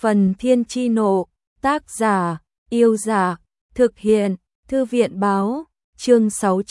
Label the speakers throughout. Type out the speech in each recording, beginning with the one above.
Speaker 1: Phần Thiên Chi Nộ, tác giả, Yêu Giả, thực hiện, Thư viện Báo, chương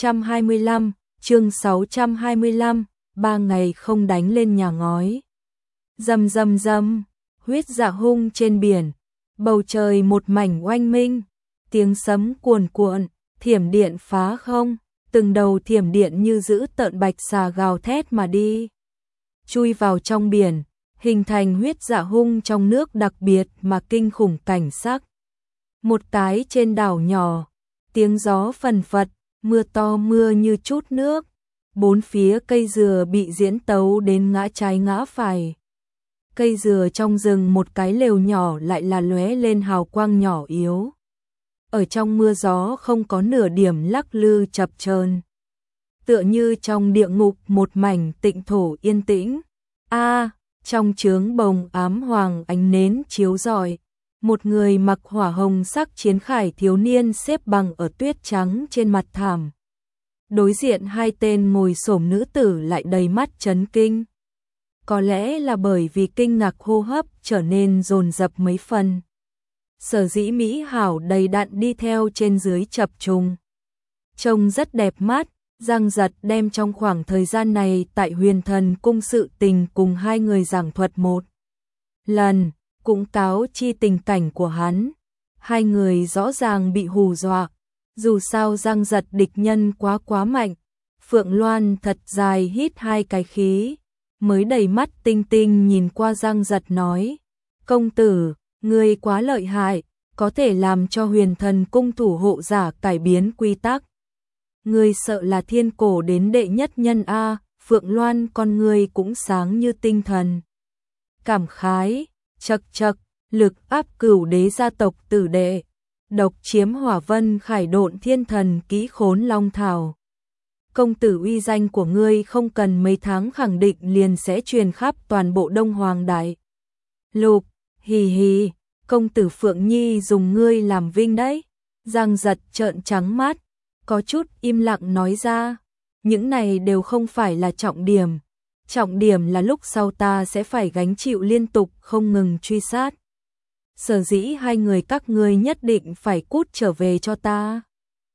Speaker 1: 625, 3 ngày không đánh lên nhà ngói. Rầm rầm rầm, huyết dạ hung trên biển, bầu trời một mảnh oanh minh, tiếng sấm cuồn cuộn, thiểm điện phá không, từng đầu thiểm điện như dữ tợn bạch xà gào thét mà đi. Chui vào trong biển, hình thành huyết dạ hung trong nước đặc biệt mà kinh khủng cảnh sắc. Một cái trên đảo nhỏ, tiếng gió phần phật, mưa to mưa như chút nước, bốn phía cây dừa bị diễn tấu đến ngã trái ngã phải. Cây dừa trong rừng một cái lều nhỏ lại là lóe lên hào quang nhỏ yếu. Ở trong mưa gió không có nửa điểm lắc lư chập chờn, tựa như trong địa ngục một mảnh tịnh thổ yên tĩnh. Trong chướng bồng ám hoàng ánh nến chiếu rọi, một người mặc hỏa hồng sắc chiến khải thiếu niên xếp bằng ở tuyết trắng trên mặt thảm. Đối diện hai tên ngồi xổm nữ tử lại đầy mắt chấn kinh. Có lẽ là bởi vì kinh ngạc hô hấp trở nên dồn dập mấy phần. Sở dĩ mỹ hảo đầy đặn đi theo trên dưới chập trùng. Trông rất đẹp mắt. Giang Giật đem trong khoảng thời gian này tại Huyền Thần Cung sự tình cùng hai người giảng thuật một lần, cũng cáo chi tình cảnh của hắn. Hai người rõ ràng bị hù dọa, dù sao Giang Giật địch nhân quá mạnh. Phượng Loan thật dài hít hai cái khí, mới đầy mắt tinh tinh nhìn qua Giang Giật nói: "Công tử, ngươi quá lợi hại, có thể làm cho Huyền Thần Cung thủ hộ giả cải biến quy tắc. Ngươi sợ là thiên cổ đến đệ nhất nhân a." Phượng Loan con ngươi cũng sáng như tinh thần. Cảm khái, chậc, lực áp cửu đế gia tộc tử đệ, độc chiếm hỏa vân khải độn thiên thần kỹ khốn long thảo. Công tử uy danh của ngươi không cần mấy tháng khẳng định liền sẽ truyền khắp toàn bộ Đông Hoàng Đại Lục. Hì hì, công tử Phượng Nhi dùng ngươi làm vinh đấy. Giang Giật trợn trắng mắt, có chút im lặng nói ra: "Những này đều không phải là trọng điểm. Trọng điểm là lúc sau ta sẽ phải gánh chịu liên tục không ngừng truy sát. Sở dĩ hai người các ngươi nhất định phải cút trở về cho ta."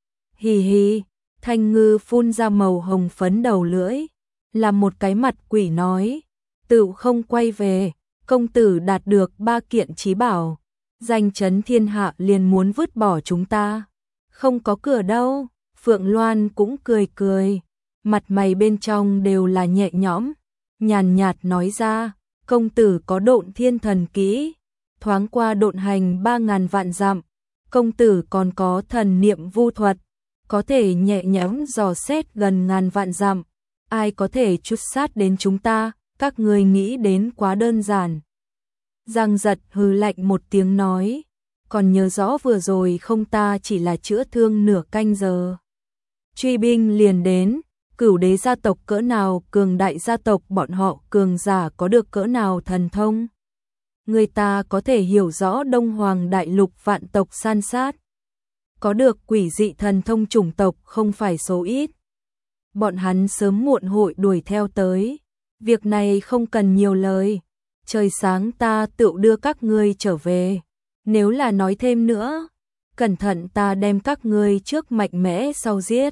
Speaker 1: Hì hì, Thanh Ngư phun ra màu hồng phấn đầu lưỡi, làm một cái mặt quỷ nói: "Tựu không quay về, công tử đạt được 3 kiện chí bảo, danh chấn thiên hạ liền muốn vứt bỏ chúng ta. Không có cửa đâu." Phượng Loan cũng cười, mặt mày bên trong đều là nhẹ nhõm, nhàn nhạt nói ra: "Công tử có độn thiên thần kỹ, thoáng qua độn hành 3000 vạn dặm, công tử còn có thần niệm vu thuật, có thể nhẹ nhõm dò xét gần ngàn vạn dặm. Ai có thể truy sát đến chúng ta, các ngươi nghĩ đến quá đơn giản." Giang Giật hừ lạnh một tiếng nói: "Còn nhớ rõ vừa rồi không, ta chỉ là chữa thương nửa canh giờ. Truy binh liền đến, cửu đế gia tộc cỡ nào cường đại gia tộc, bọn họ cường giả có được cỡ nào thần thông. Người ta có thể hiểu rõ Đông Hoàng Đại Lục vạn tộc san sát, có được quỷ dị thần thông chủng tộc không phải số ít. Bọn hắn sớm muộn hội đuổi theo tới. Việc này không cần nhiều lời, trời sáng ta tựu đưa các ngươi trở về. Nếu là nói thêm nữa, cẩn thận ta đem các ngươi trước mạnh mẽ sau giết."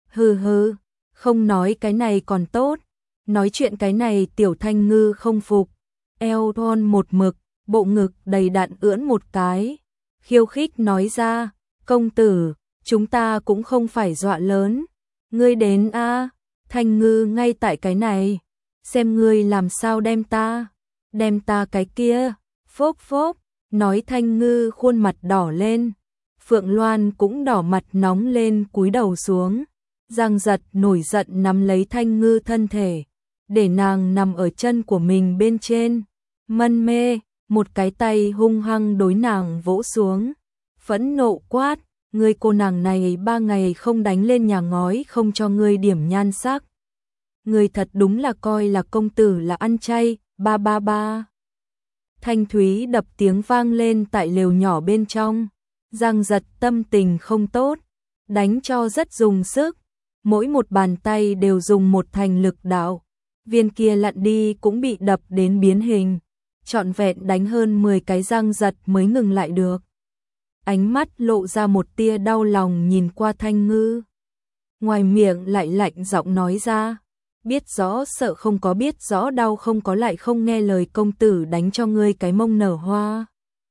Speaker 1: Hừ, không nói cái này còn tốt, nói chuyện cái này Tiểu Thanh Ngư không phục, eo thon một mực, bộ ngực đầy đặn ưỡn một cái, khiêu khích nói ra: "Công tử, chúng ta cũng không phải dọa lớn, ngươi đến a." Thanh Ngư ngay tại cái này, xem ngươi làm sao đem ta cái kia. Phốc, nói Thanh Ngư khuôn mặt đỏ lên, Phượng Loan cũng đỏ mặt nóng lên cúi đầu xuống. Giang Giật nổi giận nắm lấy Thanh Ngư thân thể, để nàng nằm ở chân của mình bên trên, mân mê, một cái tay hung hăng đối nàng vỗ xuống, phẫn nộ quát: "Ngươi cô nàng này 3 ngày không đánh lên nhà ngói, không cho ngươi điểm nhan sắc. Ngươi thật đúng là coi là công tử là ăn chay." Ba. Thanh thúy đập tiếng vang lên tại lều nhỏ bên trong. Giang Giật tâm tình không tốt, đánh cho rất dùng sức, mỗi một bàn tay đều dùng một thành lực đạo. Viên kia lặn đi cũng bị đập đến biến hình, trọn vẹn đánh hơn 10 cái Giang Giật mới ngừng lại được. Ánh mắt lộ ra một tia đau lòng nhìn qua Thanh Ngư. Ngoài miệng lại lạnh giọng nói ra, biết rõ sợ không có, biết rõ đau không có, lại không nghe lời công tử đánh cho ngươi cái mông nở hoa.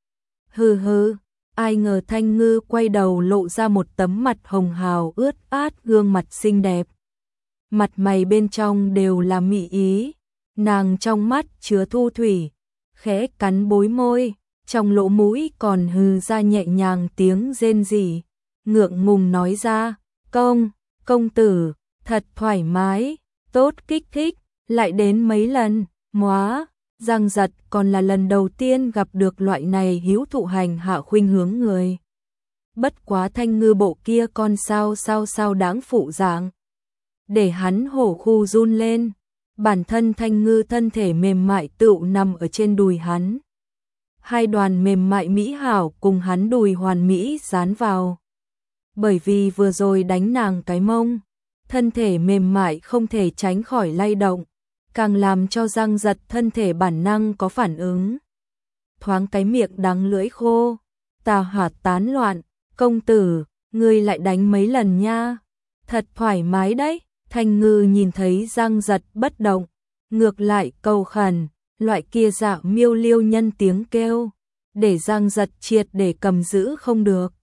Speaker 1: Hừ hừ, ai ngờ Thanh Ngư quay đầu lộ ra một tấm mặt hồng hào ướt át, gương mặt xinh đẹp. Mặt mày bên trong đều là mị ý, nàng trong mắt chứa thu thủy, khẽ cắn bối môi, trong lỗ mũi còn hừ ra nhẹ nhàng tiếng rên rỉ, ngượng ngùng nói ra, công tử, thật thoải mái, tốt kích thích, lại đến mấy lần, móa. Giang Giật còn là lần đầu tiên gặp được loại này hiếu thụ hành hạ khuynh hướng người. Bất quá Thanh Ngư bộ kia con sao đáng phụ dạng, để hắn hổ khu run lên. Bản thân Thanh Ngư thân thể mềm mại tựu nằm ở trên đùi hắn. Hai đoàn mềm mại mỹ hảo cùng hắn đùi hoàn mỹ dán vào. Bởi vì vừa rồi đánh nàng cái mông, thân thể mềm mại không thể tránh khỏi lay động, càng làm cho Giang Giật thân thể bản năng có phản ứng. Thoáng cái miệng đắng lưỡi khô, tà hỏa tán loạn, công tử, ngươi lại đánh mấy lần nha, thật thoải mái đấy. Thanh Ngư nhìn thấy Giang Giật bất động, ngược lại cầu khẩn, loại kia dạo miêu liêu nhân tiếng kêu, để Giang Giật triệt để cầm giữ không được.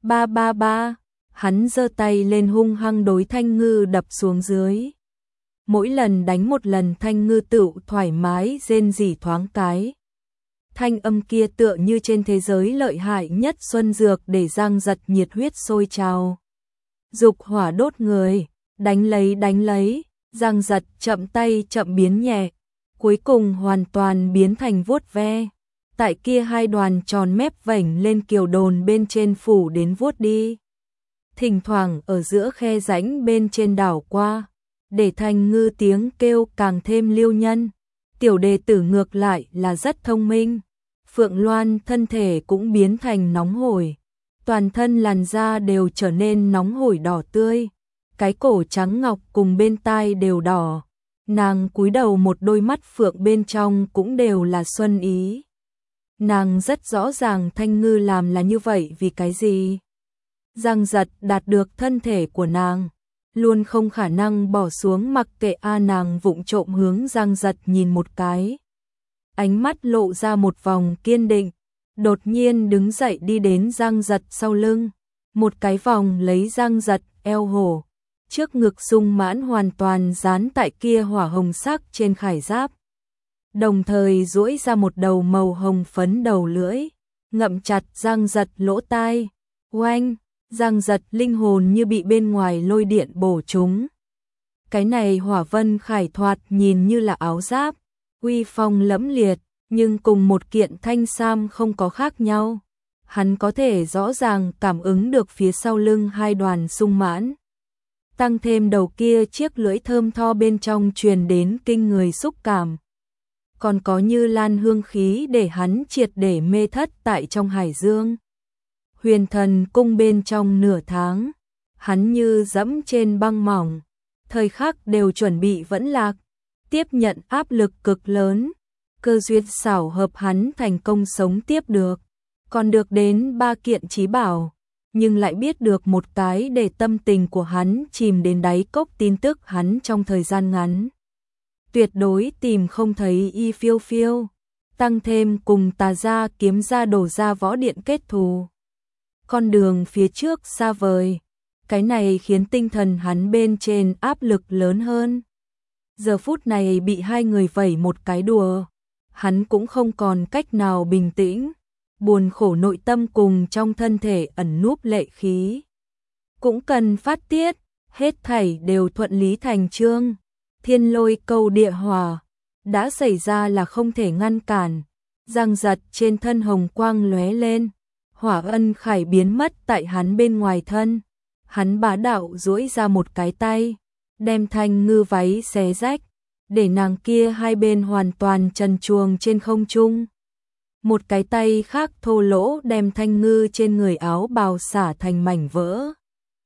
Speaker 1: Ba, hắn giơ tay lên hung hăng đối Thanh Ngư đập xuống dưới. Mỗi lần đánh một lần Thanh Ngư tựu thoải mái rên rỉ thoáng cái. Thanh âm kia tựa như trên thế giới lợi hại nhất xuân dược, để Giang Giật nhiệt huyết sôi trào. Dục hỏa đốt người, đánh lấy, Giang Giật chậm tay chậm biến nhẹ, cuối cùng hoàn toàn biến thành vuốt ve. Tại kia hai đoàn tròn mép vảnh lên kiều đồn bên trên phủ đến vuốt đi. Thỉnh thoảng ở giữa khe rãnh bên trên đảo qua, để Thanh Ngư tiếng kêu càng thêm liêu nhân. Tiểu đệ tử ngược lại là rất thông minh. Phượng Loan thân thể cũng biến thành nóng hổi, toàn thân làn da đều trở nên nóng hổi đỏ tươi, cái cổ trắng ngọc cùng bên tai đều đỏ. Nàng cúi đầu, một đôi mắt phượng bên trong cũng đều là xuân ý. Nàng rất rõ ràng Thanh Ngư làm là như vậy vì cái gì. Giang Giật đạt được thân thể của nàng, luôn không khả năng bỏ xuống mặc kệ. Nàng vụng trộm hướng Giang Giật nhìn một cái, ánh mắt lộ ra một vòng kiên định, đột nhiên đứng dậy đi đến Giang Giật sau lưng, một cái vòng lấy Giang Giật eo hổ, trước ngực sung mãn hoàn toàn dán tại kia hỏa hồng sắc trên khải giáp, đồng thời duỗi ra một đầu màu hồng phấn đầu lưỡi, ngậm chặt Giang Giật lỗ tai. Oanh! Giang Giật linh hồn như bị bên ngoài lôi điện bổ trúng. Cái này hỏa vân khải thoạt nhìn như là áo giáp, uy phong lẫm liệt, nhưng cùng một kiện thanh sam không có khác nhau. Hắn có thể rõ ràng cảm ứng được phía sau lưng hai đoàn sung mãn. Tăng thêm đầu kia chiếc lưỡi thơm tho bên trong truyền đến kinh người xúc cảm. Còn có như lan hương khí để hắn triệt để mê thất tại trong hải dương. Huyền Thần cung bên trong nửa tháng, hắn như dẫm trên băng mỏng, thời khắc đều chuẩn bị vẫn lạc, tiếp nhận áp lực cực lớn, cơ duyên xảo hợp hắn thành công sống tiếp được, còn được đến 3 kiện chí bảo, nhưng lại biết được một cái để tâm tình của hắn chìm đến đáy cốc tin tức hắn trong thời gian ngắn tuyệt đối tìm không thấy. Y phiêu phiêu, tăng thêm cùng Tà gia kiếm gia đổ ra võ điện kết thù. Con đường phía trước xa vời, cái này khiến tinh thần hắn bên trên áp lực lớn hơn. Giờ phút này bị hai người vẩy một cái đùa, hắn cũng không còn cách nào bình tĩnh, buồn khổ nội tâm cùng trong thân thể ẩn núp lệ khí cũng cần phát tiết, hết thảy đều thuận lý thành chương. Thiên lôi câu địa hỏa đã xảy ra là không thể ngăn cản. Giang Giật trên thân hồng quang lóe lên, hỏa ân khải biến mất tại hắn bên ngoài thân. Hắn bá đạo duỗi ra một cái tay, đem Thanh Ngư váy xé rách, để nàng kia hai bên hoàn toàn trần truồng trên không trung. Một cái tay khác thô lỗ đem Thanh Ngư trên người áo bào xả thành mảnh vỡ.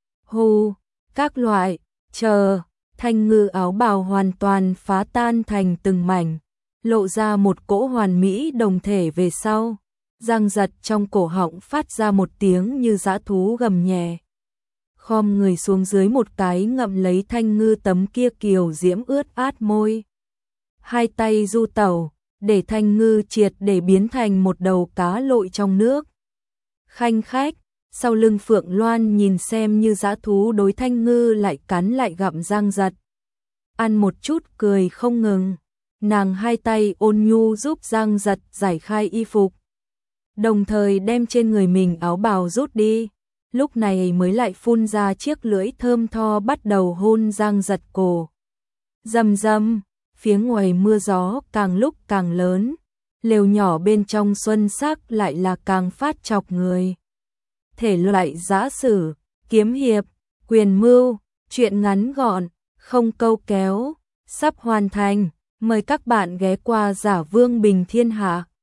Speaker 1: Hù, các loại, chờ, Thanh Ngư áo bào hoàn toàn phá tan thành từng mảnh, lộ ra một cỗ hoàn mỹ đồng thể về sau. Giang giật trong cổ họng phát ra một tiếng như dã thú gầm nhẹ. Khom người xuống dưới một cái ngậm lấy Thanh Ngư tấm kia kiều diễm ướt át môi. Hai tay du tẩu, để Thanh Ngư triệt để biến thành một đầu cá lội trong nước. Khanh khách, sau lưng Phượng Loan nhìn xem như dã thú đối Thanh Ngư lại cắn lại gặm Giang giật. Ăn một chút cười không ngừng, nàng hai tay ôn nhu giúp Giang giật giải khai y phục. Đồng thời đem trên người mình áo bào rút đi, lúc này mới lại phun ra chiếc lưỡi thơm tho bắt đầu hôn Giang giật cổ. Rầm rầm, phía ngoài mưa gió càng lúc càng lớn, lều nhỏ bên trong xuân sắc lại là càng phát chọc người. Thể loại giã sử, kiếm hiệp, quyền mưu, truyện ngắn gọn, không câu kéo, sắp hoàn thành, mời các bạn ghé qua Giả Vương Bình Thiên Hạ.